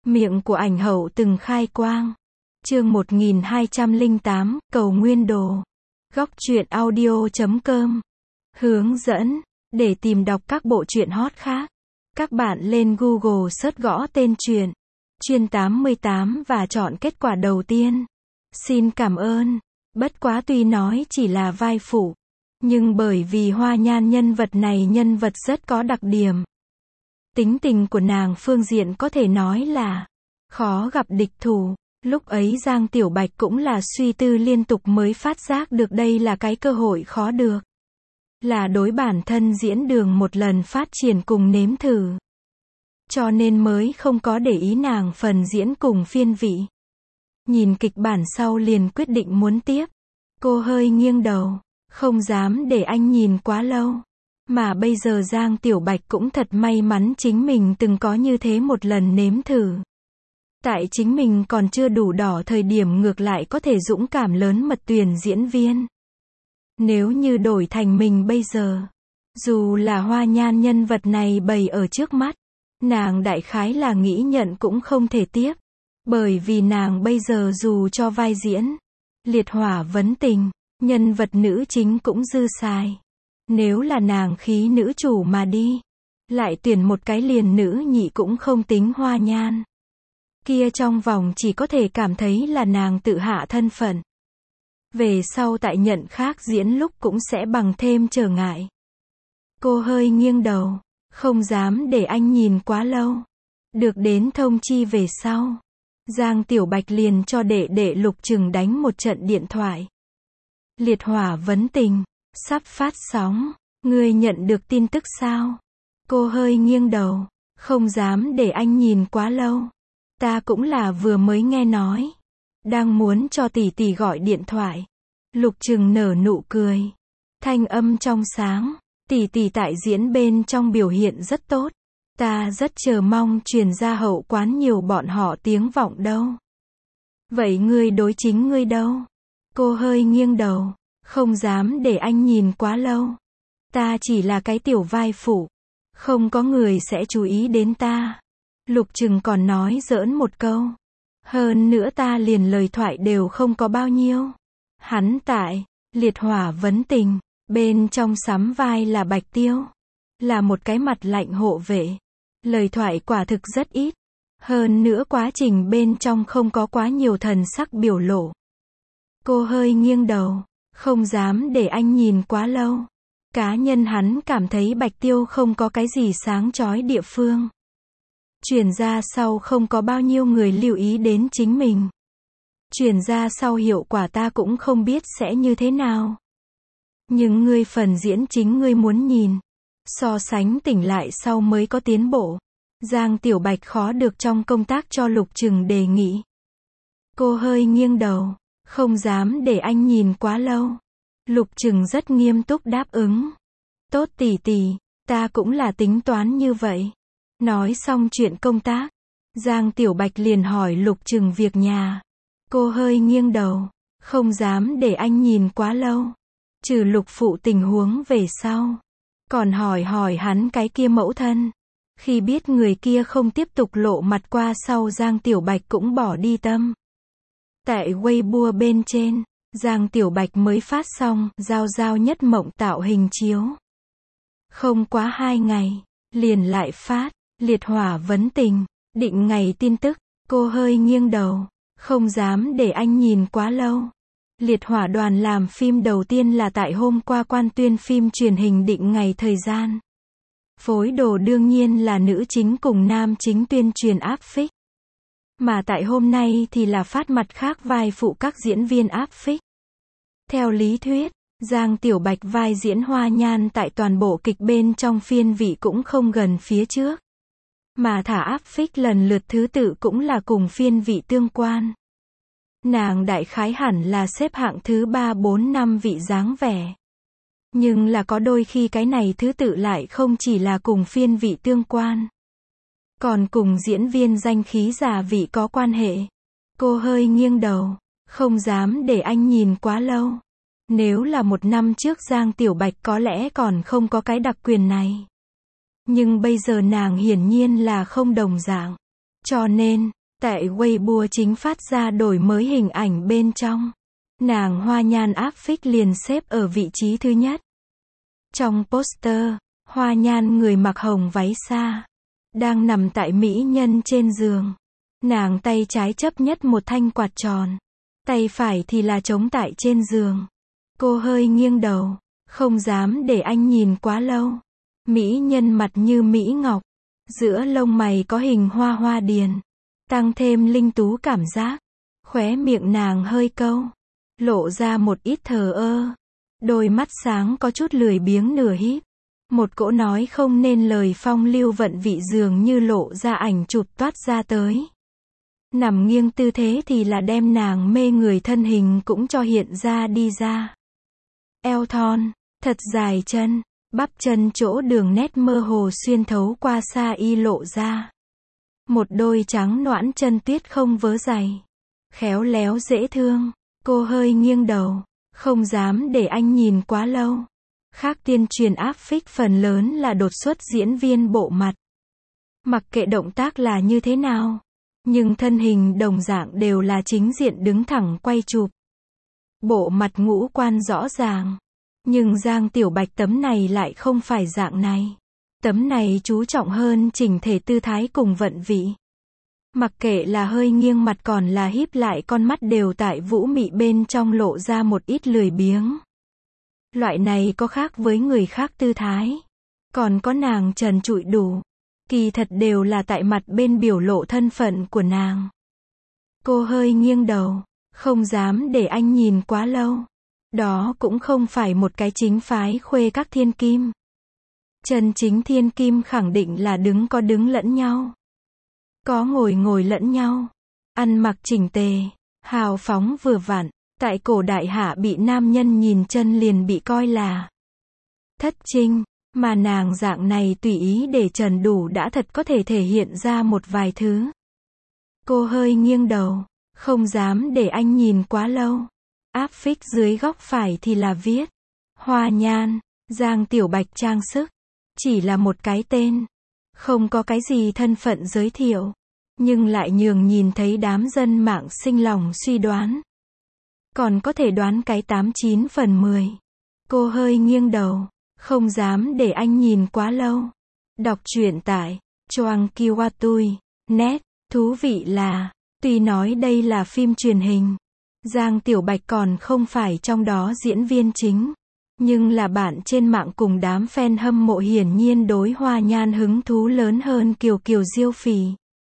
Miệng của ảnh hậu từng khai quang. Chương 1208, Cầu Nguyên Đồ. Góc truyện audio.com. Hướng dẫn. Để tìm đọc các bộ truyện hot khác, các bạn lên Google search gõ tên truyện Chuyên 88 và chọn kết quả đầu tiên. Xin cảm ơn. Bất quá tuy nói chỉ là vai phụ, nhưng bởi vì Hoa Nhan nhân vật này nhân vật rất có đặc điểm. Tính tình của nàng phương diện có thể nói là khó gặp địch thủ. Lúc ấy Giang Tiểu Bạch cũng là suy tư liên tục mới phát giác được đây là cái cơ hội khó được. Là đối bản thân diễn đường một lần phát triển cùng nếm thử. Cho nên mới không có để ý nàng phần diễn cùng phiên vị. Nhìn kịch bản sau liền quyết định muốn tiếp. Cô hơi nghiêng đầu, không dám để anh nhìn quá lâu. Mà bây giờ Giang Tiểu Bạch cũng thật may mắn chính mình từng có như thế một lần nếm thử. Tại chính mình còn chưa đủ đỏ thời điểm ngược lại có thể dũng cảm lớn mật tuyển diễn viên. Nếu như đổi thành mình bây giờ, dù là Hoa Nhan nhân vật này bày ở trước mắt, nàng đại khái là nghĩ nhận cũng không thể tiếp. Bởi vì nàng bây giờ dù cho vai diễn liệt hỏa vấn tình, nhân vật nữ chính cũng dư xài. Nếu là nàng khí nữ chủ mà đi, lại tuyển một cái liền nữ nhị cũng không tính Hoa Nhan. Kia trong vòng chỉ có thể cảm thấy là nàng tự hạ thân phận. Về sau tại nhận khác diễn lúc cũng sẽ bằng thêm trở ngại. Cô hơi nghiêng đầu, không dám để anh nhìn quá lâu. Được đến thông chi về sau, Giang Tiểu Bạch liền cho đệ đệ Lục Trừng đánh một trận điện thoại. Liệt hỏa vấn tình, sắp phát sóng, ngươi nhận được tin tức sao? Cô hơi nghiêng đầu, không dám để anh nhìn quá lâu. Ta cũng là vừa mới nghe nói. Đang muốn cho tỷ tỷ gọi điện thoại. Lục Trừng nở nụ cười. Thanh âm trong sáng. Tỷ tỷ tại diễn bên trong biểu hiện rất tốt. Ta rất chờ mong truyền ra hậu quán nhiều bọn họ tiếng vọng đâu. Vậy ngươi đối chính ngươi đâu? Cô hơi nghiêng đầu, không dám để anh nhìn quá lâu. Ta chỉ là cái tiểu vai phụ. Không có người sẽ chú ý đến ta. Lục Trừng còn nói giỡn một câu. Hơn nữa ta liền lời thoại đều không có bao nhiêu. Hắn tại liệt hỏa vấn tình, bên trong sắm vai là Bạch Tiêu. Là một cái mặt lạnh hộ vệ. Lời thoại quả thực rất ít. Hơn nữa quá trình bên trong không có quá nhiều thần sắc biểu lộ. Cô hơi nghiêng đầu, không dám để anh nhìn quá lâu. Cá nhân hắn cảm thấy Bạch Tiêu không có cái gì sáng chói địa phương. Truyền ra sau không có bao nhiêu người lưu ý đến chính mình. Truyền ra sau hiệu quả ta cũng không biết sẽ như thế nào. Nhưng ngươi phần diễn chính ngươi muốn nhìn. So sánh tỉnh lại sau mới có tiến bộ. Giang Tiểu Bạch khó được trong công tác cho Lục Trừng đề nghị. Cô hơi nghiêng đầu, không dám để anh nhìn quá lâu. Lục Trừng rất nghiêm túc đáp ứng. Tốt tỷ tỷ, ta cũng là tính toán như vậy. Nói xong chuyện công tác, Giang Tiểu Bạch liền hỏi Lục Trừng việc nhà. Cô hơi nghiêng đầu, không dám để anh nhìn quá lâu. Trừ Lục phụ tình huống về sau, còn hỏi hắn cái kia mẫu thân. Khi biết người kia không tiếp tục lộ mặt qua sau Giang Tiểu Bạch cũng bỏ đi tâm. Tại Weibo bên trên, Giang Tiểu Bạch mới phát xong Giao nhất mộng tạo hình chiếu. Không quá 2 ngày, liền lại phát liệt hỏa vấn tình, định ngày tin tức. Cô hơi nghiêng đầu, không dám để anh nhìn quá lâu. Liệt hỏa đoàn làm phim đầu tiên là tại hôm qua quan tuyên phim truyền hình định ngày thời gian. Phối đồ đương nhiên là nữ chính cùng nam chính tuyên truyền áp phích. Mà tại hôm nay thì là phát mặt khác vai phụ các diễn viên áp phích. Theo lý thuyết, Giang Tiểu Bạch vai diễn Hoa Nhan tại toàn bộ kịch bên trong phiên vị cũng không gần phía trước. Mà thả áp phích lần lượt thứ tự cũng là cùng phiên vị tương quan. Nàng đại khái hẳn là xếp hạng thứ 3, 4, 5 vị dáng vẻ. Nhưng là có đôi khi cái này thứ tự lại không chỉ là cùng phiên vị tương quan. Còn cùng diễn viên danh khí giả vị có quan hệ. Cô hơi nghiêng đầu, không dám để anh nhìn quá lâu. Nếu là 1 năm trước Giang Tiểu Bạch có lẽ còn không có cái đặc quyền này. Nhưng bây giờ nàng hiển nhiên là không đồng dạng. Cho nên, Tại Weibo chính phát ra đổi mới hình ảnh bên trong. Nàng Hoa Nhan áp phích liền xếp ở vị trí thứ nhất. Trong poster, Hoa Nhan người mặc hồng váy xa, đang nằm tại mỹ nhân trên giường. Nàng tay trái chấp nhất một thanh quạt tròn, tay phải thì là trống tại trên giường. Cô hơi nghiêng đầu, không dám để anh nhìn quá lâu. Mỹ nhân mặt như mỹ ngọc, giữa lông mày có hình hoa hoa điền, tăng thêm linh tú cảm giác. Khóe miệng nàng hơi câu, lộ ra một ít thờ ơ. Đôi mắt sáng có chút lười biếng nửa híp. Một cỗ nói không nên lời phong lưu vận vị dường như lộ ra ảnh chụp toát ra tới. Nằm nghiêng tư thế thì là đem nàng mê người thân hình cũng cho hiện ra đi ra. Eo thon, thật dài chân, bắp chân chỗ đường nét mơ hồ xuyên thấu qua sa y lộ ra. Một đôi trắng nõn chân tuyết không vớ giày, khéo léo dễ thương. Cô hơi nghiêng đầu, không dám để anh nhìn quá lâu. Khác tuyên truyền áp phích phần lớn là đột xuất diễn viên bộ mặt. Mặc kệ động tác là như thế nào, nhưng thân hình đồng dạng đều là chính diện đứng thẳng quay chụp. Bộ mặt ngũ quan rõ ràng. Nhưng Giang Tiểu Bạch tấm này lại không phải dạng này. Tấm này chú trọng hơn chỉnh thể tư thái cùng vận vị. Mặc kệ là hơi nghiêng mặt còn là híp lại con mắt đều tại vũ mị bên trong lộ ra một ít lười biếng. Loại này có khác với người khác tư thái. Còn có nàng trần trụi đủ. Kỳ thật đều là tại mặt bên biểu lộ thân phận của nàng. Cô hơi nghiêng đầu, không dám để anh nhìn quá lâu. Đó cũng không phải một cái chính phái khuê các thiên kim. Chân chính thiên kim khẳng định là đứng có đứng lẫn nhau, có ngồi ngồi lẫn nhau, ăn mặc chỉnh tề, hào phóng vừa vặn. Tại cổ đại hạ bị nam nhân nhìn chân liền bị coi là thất trinh, mà nàng dạng này tùy ý để trần đủ đã thật có thể thể hiện ra một vài thứ. Cô hơi nghiêng đầu, không dám để anh nhìn quá lâu. Áp phích dưới góc phải thì là viết Hoa Nhan, Giang Tiểu Bạch trang sức. Chỉ là một cái tên, không có cái gì thân phận giới thiệu, nhưng lại nhường nhìn thấy đám dân mạng sinh lòng suy đoán. Còn có thể đoán cái 89 phần 10. Cô hơi nghiêng đầu, không dám để anh nhìn quá lâu. Đọc truyện tại Choang Kiwatui net. Thú vị là, tuy nói đây là phim truyền hình, Giang Tiểu Bạch còn không phải trong đó diễn viên chính, nhưng là bạn trên mạng cùng đám fan hâm mộ hiển nhiên đối Hoa Nhan hứng thú lớn hơn Kiều Kiều Diêu Phỉ.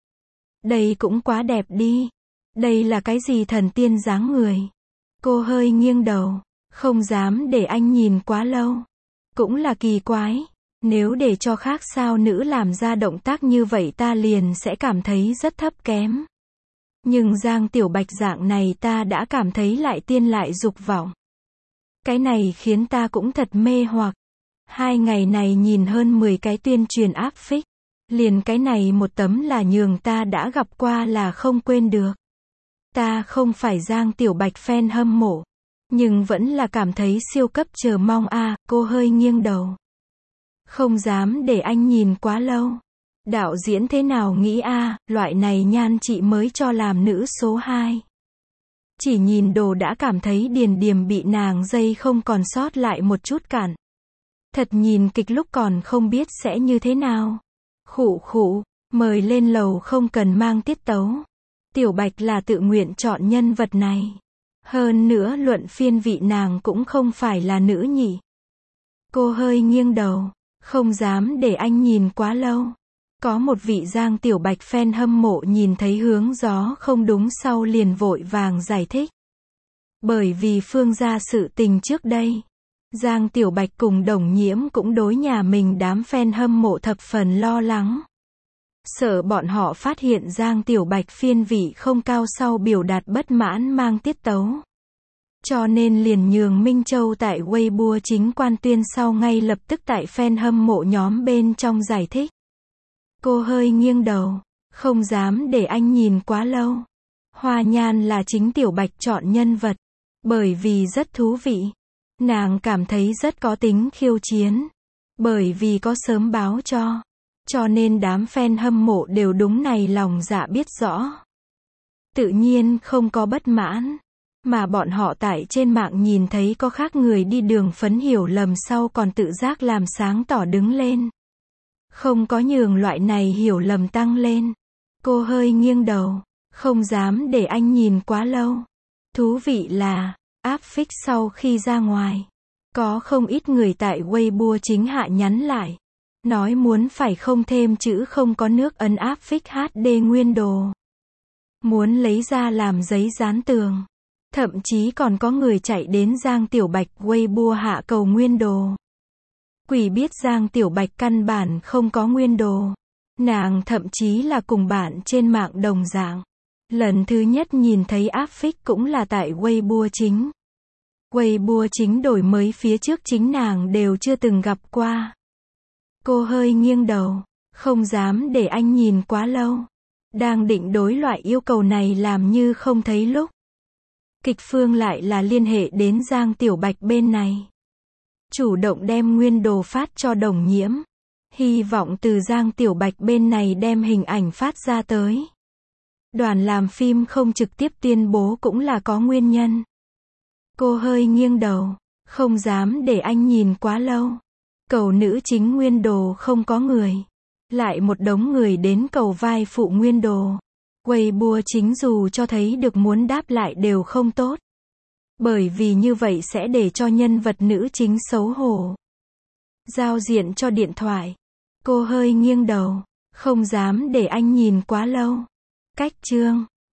Đây cũng quá đẹp đi. Đây là cái gì thần tiên dáng người. Cô hơi nghiêng đầu, không dám để anh nhìn quá lâu. Cũng là kỳ quái, nếu để cho khác sao nữ làm ra động tác như vậy ta liền sẽ cảm thấy rất thấp kém. Nhưng Giang Tiểu Bạch dạng này ta đã cảm thấy lại tiên lại dục vọng. Cái này khiến ta cũng thật mê hoặc. 2 ngày này nhìn hơn 10 cái tuyên truyền áp phích. Liền cái này một tấm là nhường ta đã gặp qua là không quên được. Ta không phải Giang Tiểu Bạch fan hâm mộ, nhưng vẫn là cảm thấy siêu cấp chờ mong a. Cô hơi nghiêng đầu, không dám để anh nhìn quá lâu. Đạo diễn thế nào nghĩ a, loại này nhan chị mới cho làm nữ số 2. Chỉ nhìn đồ đã cảm thấy điền điềm bị nàng dây không còn sót lại một chút cản. Thật nhìn kịch lúc còn không biết sẽ như thế nào. Khụ khụ, mời lên lầu không cần mang tiết tấu. Tiểu Bạch là tự nguyện chọn nhân vật này. Hơn nữa luận phiên vị nàng cũng không phải là nữ nhỉ. Cô hơi nghiêng đầu, không dám để anh nhìn quá lâu. Có một vị Giang Tiểu Bạch fan hâm mộ nhìn thấy hướng gió không đúng sau liền vội vàng giải thích. Bởi vì Phương gia sự tình trước đây, Giang Tiểu Bạch cùng Đồng Nhiễm cũng đối nhà mình đám fan hâm mộ thập phần lo lắng. Sợ bọn họ phát hiện Giang Tiểu Bạch phiên vị không cao sau biểu đạt bất mãn mang tiết tấu. Cho nên liền nhường Minh Châu tại Weibo chính quan tuyên sau ngay lập tức tại fan hâm mộ nhóm bên trong giải thích. Cô hơi nghiêng đầu, không dám để anh nhìn quá lâu. Hoa Nhan là chính Tiểu Bạch chọn nhân vật, bởi vì rất thú vị. Nàng cảm thấy rất có tính khiêu chiến, bởi vì có sớm báo cho nên đám fan hâm mộ đều đúng này lòng dạ biết rõ. Tự nhiên không có bất mãn. Mà bọn họ tại trên mạng nhìn thấy có khác người đi đường phấn hiểu lầm sau còn tự giác làm sáng tỏ đứng lên. Không có nhường loại này hiểu lầm tăng lên. Cô hơi nghiêng đầu. Không dám để anh nhìn quá lâu. Thú vị là, áp phích sau khi ra ngoài. Có không ít người tại Weibo chính hạ nhắn lại. Nói muốn phải không thêm chữ không có nước ấn áp phích HD nguyên đồ. Muốn lấy ra làm giấy dán tường. Thậm chí còn có người chạy đến Giang Tiểu Bạch Weibo hạ cầu nguyên đồ. Quỷ biết Giang Tiểu Bạch căn bản không có nguyên đồ. Nàng thậm chí là cùng bạn trên mạng đồng dạng. Lần thứ nhất nhìn thấy áp phích cũng là tại Weibo chính. Weibo chính đổi mới phía trước chính nàng đều chưa từng gặp qua. Cô hơi nghiêng đầu. Không dám để anh nhìn quá lâu. Đang định đối loại yêu cầu này làm như không thấy lúc. Kịch phương lại là liên hệ đến Giang Tiểu Bạch bên này. Chủ động đem nguyên đồ phát cho Đồng Nhiễm. Hy vọng từ Giang Tiểu Bạch bên này đem hình ảnh phát ra tới. Đoàn làm phim không trực tiếp tuyên bố cũng là có nguyên nhân. Cô hơi nghiêng đầu. Không dám để anh nhìn quá lâu. Cầu nữ chính nguyên đồ không có người. Lại một đống người đến cầu vai phụ nguyên đồ. Weibo chính dù cho thấy được muốn đáp lại đều không tốt. Bởi vì như vậy sẽ để cho nhân vật nữ chính xấu hổ. Giao diện cho điện thoại. Cô hơi nghiêng đầu. Không dám để anh nhìn quá lâu. Cách chương.